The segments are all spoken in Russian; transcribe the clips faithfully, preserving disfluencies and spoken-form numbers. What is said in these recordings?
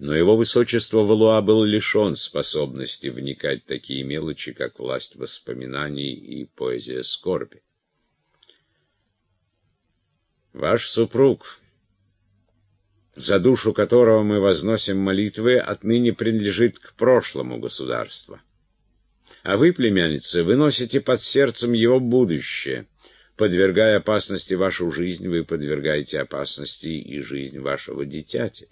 Но его высочество Валуа был лишен способности вникать в такие мелочи, как власть воспоминаний и поэзия скорби. Ваш супруг, за душу которого мы возносим молитвы, отныне принадлежит к прошлому государству. А вы, племянница, вы носите под сердцем его будущее. Подвергая опасности вашу жизнь, вы подвергаете опасности и жизнь вашего дитяти.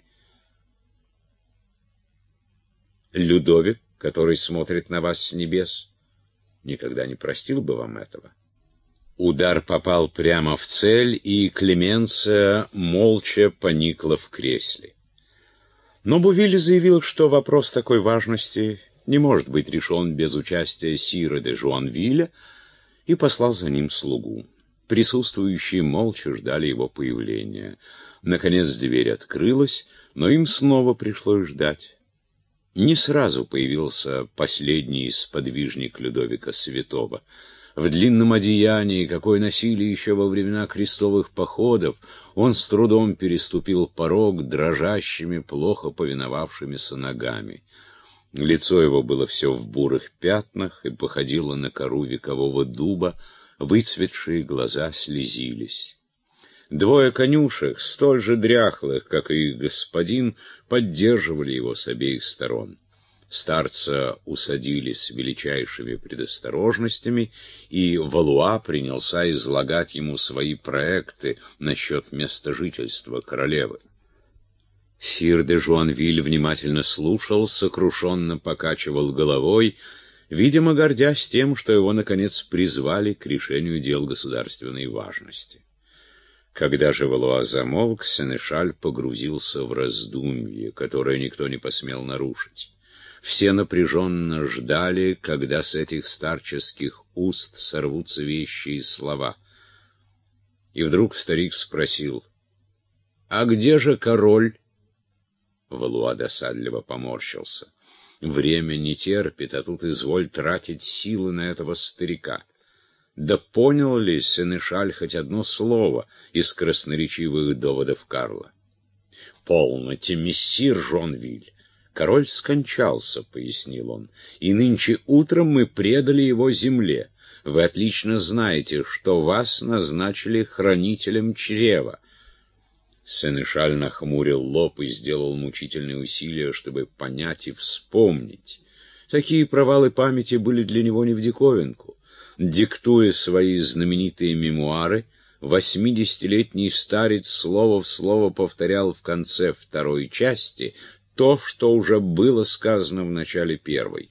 Людовик, который смотрит на вас с небес, никогда не простил бы вам этого. Удар попал прямо в цель, и Клеменция молча поникла в кресле. Но Бувиль заявил, что вопрос такой важности не может быть решен без участия сира де Жуанвиля, и послал за ним слугу. Присутствующие молча ждали его появления. Наконец дверь открылась, но им снова пришлось ждать. Не сразу появился последний сподвижник Людовика Святого. В длинном одеянии, какое носили еще во времена крестовых походов, он с трудом переступил порог дрожащими, плохо повиновавшимися ногами. Лицо его было все в бурых пятнах и походило на кору векового дуба, выцветшие глаза слезились. Двое конюшек, столь же дряхлых, как и их господин, поддерживали его с обеих сторон. Старца усадили с величайшими предосторожностями, и Валуа принялся излагать ему свои проекты насчет места жительства королевы. Сир де Жуанвиль внимательно слушал, сокрушенно покачивал головой, видимо, гордясь тем, что его, наконец, призвали к решению дел государственной важности. Когда же Валуа замолк, сенешаль погрузился в раздумье, которое никто не посмел нарушить. Все напряженно ждали, когда с этих старческих уст сорвутся вещие слова. И вдруг старик спросил: «А где же король?» Валуа досадливо поморщился. «Время не терпит, а тут изволь тратить силы на этого старика». Да понял ли сенешаль хоть одно слово из красноречивых доводов Карла? «Полноте, мессир Жуанвиль. Король скончался», — пояснил он, — «и нынче утром мы предали его земле. Вы отлично знаете, что вас назначили хранителем чрева». Сенешаль нахмурил лоб и сделал мучительные усилия, чтобы понять и вспомнить. Такие провалы памяти были для него не в диковинку. Диктуя свои знаменитые мемуары, восьмидесятилетний старец слово в слово повторял в конце второй части то, что уже было сказано в начале первой.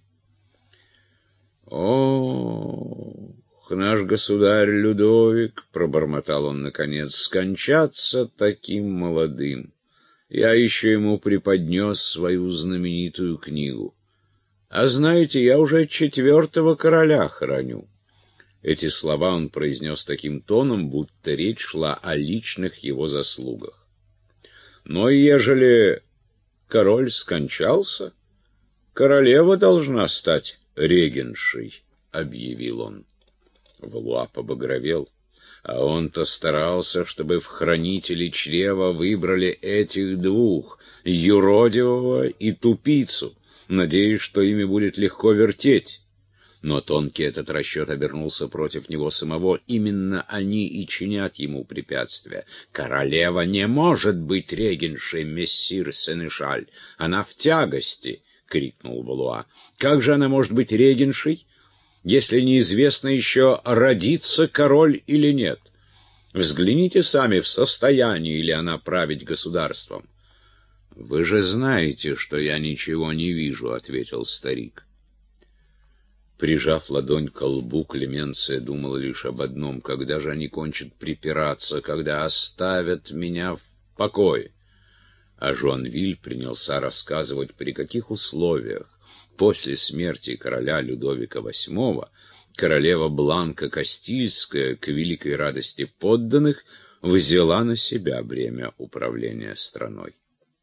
«О, наш государь Людовик, — пробормотал он наконец, — скончаться таким молодым. Я еще ему преподнес свою знаменитую книгу. А знаете, я уже четвертого короля храню». Эти слова он произнес таким тоном, будто речь шла о личных его заслугах. «Но ежели король скончался, королева должна стать регеншей», — объявил он. Валуа побагровел. А он-то старался, чтобы в хранители чрева выбрали этих двух, юродивого и тупицу, надеясь, что ими будет легко вертеть. Но тонкий этот расчет обернулся против него самого. Именно они и чинят ему препятствия. «Королева не может быть регеншей, мессир сенешаль. Она в тягости!» — крикнул Валуа. «Как же она может быть регеншей, если неизвестно еще, родится король или нет? Взгляните сами, в состоянии ли она править государством». «Вы же знаете, что я ничего не вижу», — ответил старик. Прижав ладонь к лбу, Клеменция думала лишь об одном: когда же они кончат припираться, когда оставят меня в покое? А Жуанвиль принялся рассказывать, при каких условиях после смерти короля Людовика восьмого королева Бланка Кастильская, к великой радости подданных, взяла на себя бремя управления страной.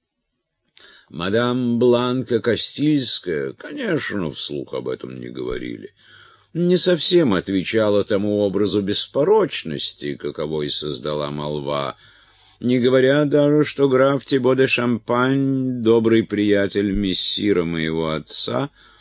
Мадам Бланка Кастильская, конечно, вслух об этом не говорили, не совсем отвечала тому образу беспорочности, каковой создала молва. Не говоря даже, что граф Тибо де Шампань, добрый приятель мессира моего отца,